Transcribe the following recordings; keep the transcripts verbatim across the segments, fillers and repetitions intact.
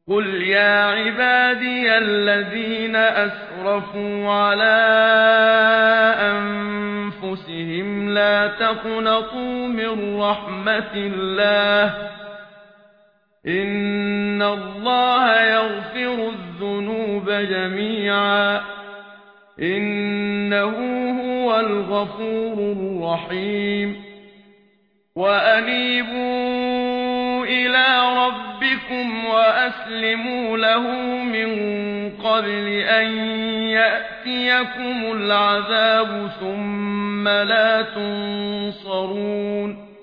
قل يا عبادي الذين أسرفوا على أنفسهم لا تقنطوا من رحمة الله إن الله يغفر الذنوب جميعا إنه هو الغفور الرحيم وأنيبوا إلى ربكم وأسلموا له من قبل أن يأتيكم العذاب ثم لا تنصرون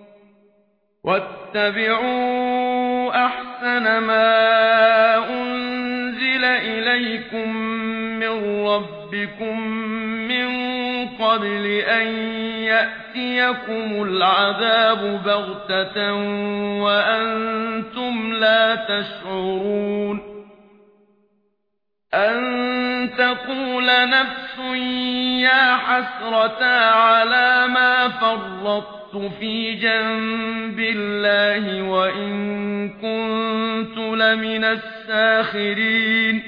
واتبعوا أحسن ما أنزل إليكم من ربكم من قبل أن يأتيكم العذاب بغتة وأنتم لا تشعرون أن تقول نفس يا حسرة على ما فرطت في جنب الله وإن كنت لمن الساخرين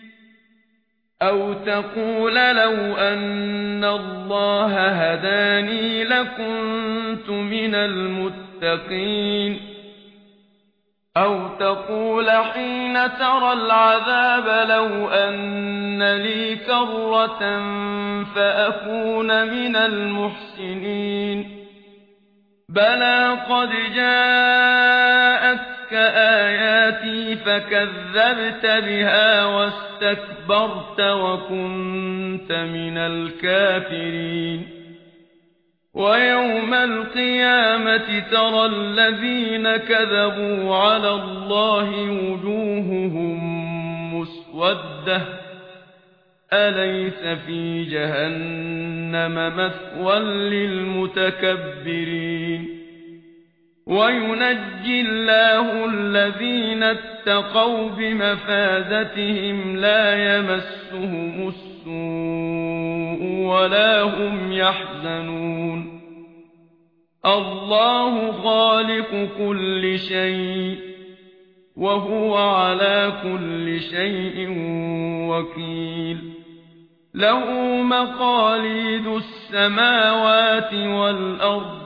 أو تقول لو أن الله هداني لكنت من المتقين أو تقول حين ترى العذاب لو أن لي كرة فأكون من المحسنين بلى قد جاءتك آياتي فكذبت بها واستكبرت وكنت من الكافرين ويوم القيامة ترى الذين كذبوا على الله وجوههم مسودة أليس في جهنم مثوى للمتكبرين وينجي الله الذين اتقوا بمفازتهم لا يمسهم السوء ولا هم يحزنون الله خالق كل شيء وهو على كل شيء وكيل له مقاليد السماوات والأرض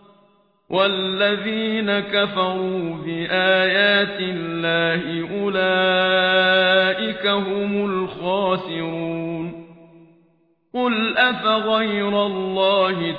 والذين كفروا بآيات الله أولئك هم الخاسرون قل أفغير الله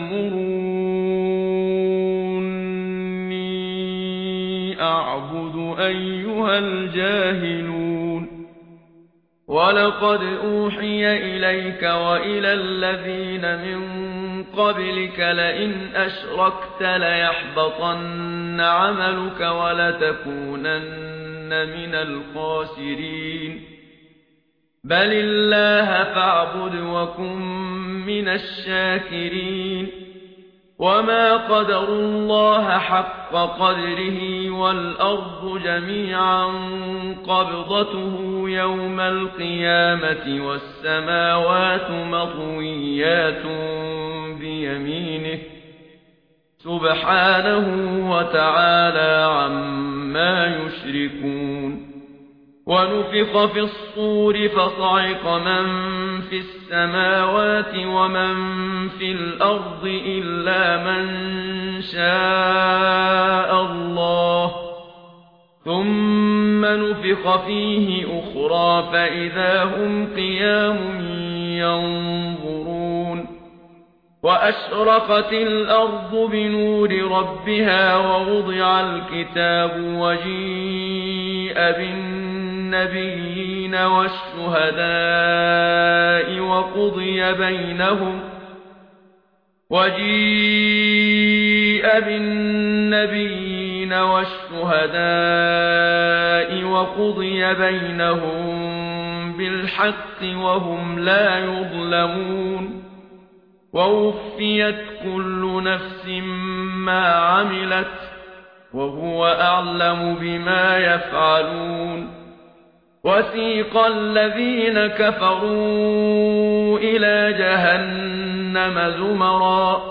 تأمروني أعبد أيها الجاهلون ولقد أوحي إليك وإلى الذين من قبلك لئن أشركت ليحبطن عملك ولتكونن من الخاسرين بل الله فاعبد وكن من الشاكرين وما قدروا الله حق قدره والأرض جميعا قبضته يوم القيامة والسماوات مطويات بيمينه سبحانه وتعالى عما يشركون ونفخ في الصور فصعق من في السماوات ومن في الأرض إلا من شاء الله ثم نفخ فيه أخرى فإذا هم قيام ينظرون وأشرقت الأرض بنور ربها ووضع الكتاب وجيء بالنبيين والشهداء وقضي بينهم وجيء بالنبيين والشهداء وقضي بينهم بالحق وهم لا يظلمون ووفيت كل نفس ما عملت وهو أعلم بما يفعلون وسيق الذين كفروا إلى جهنم زمرا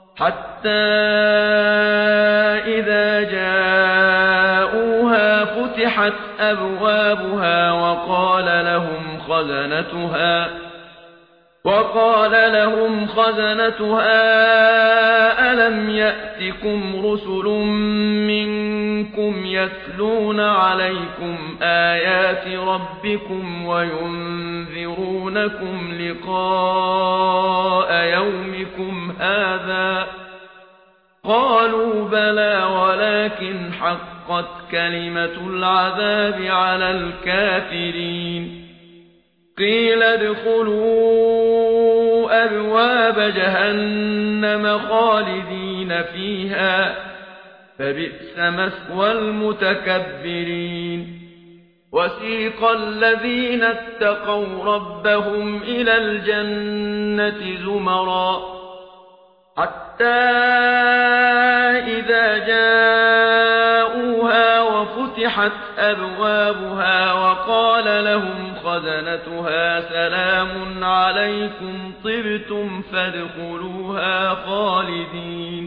حتى إذا جاءوها فتحت وفتحت أبوابها وقال لهم خزنتها وقال لهم خزنتها ألم يأتكم رسل منكم يتلون عليكم آيات ربكم وينذرونكم لقاء يومكم هذا قالوا بلى ولكن حقت كلمة العذاب على الكافرين قيل ادخلوا أبواب جهنم خالدين فيها فبئس مثوى المتكبرين وسيق الذين اتقوا ربهم إلى الجنة زمرا حتى إذا جاءوها وفتحت أبوابها وقال لهم خزنتها سلام عليكم طبتم فادخلوها خالدين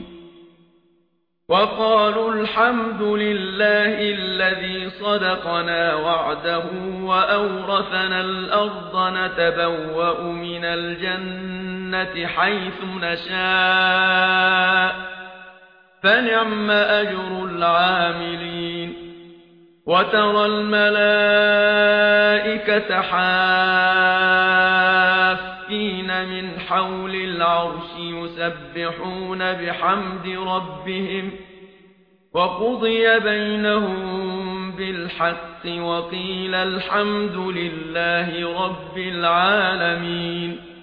وقالوا الحمد لله الذي صدقنا وعده وأورثنا الأرض نتبوأ من الجنة حيث نشاء فنعم أجر العاملين وترى الملائكة حافين من حول العرش يسبحون بحمد ربهم وقضي بينهم بالحق وقيل الحمد لله رب العالمين.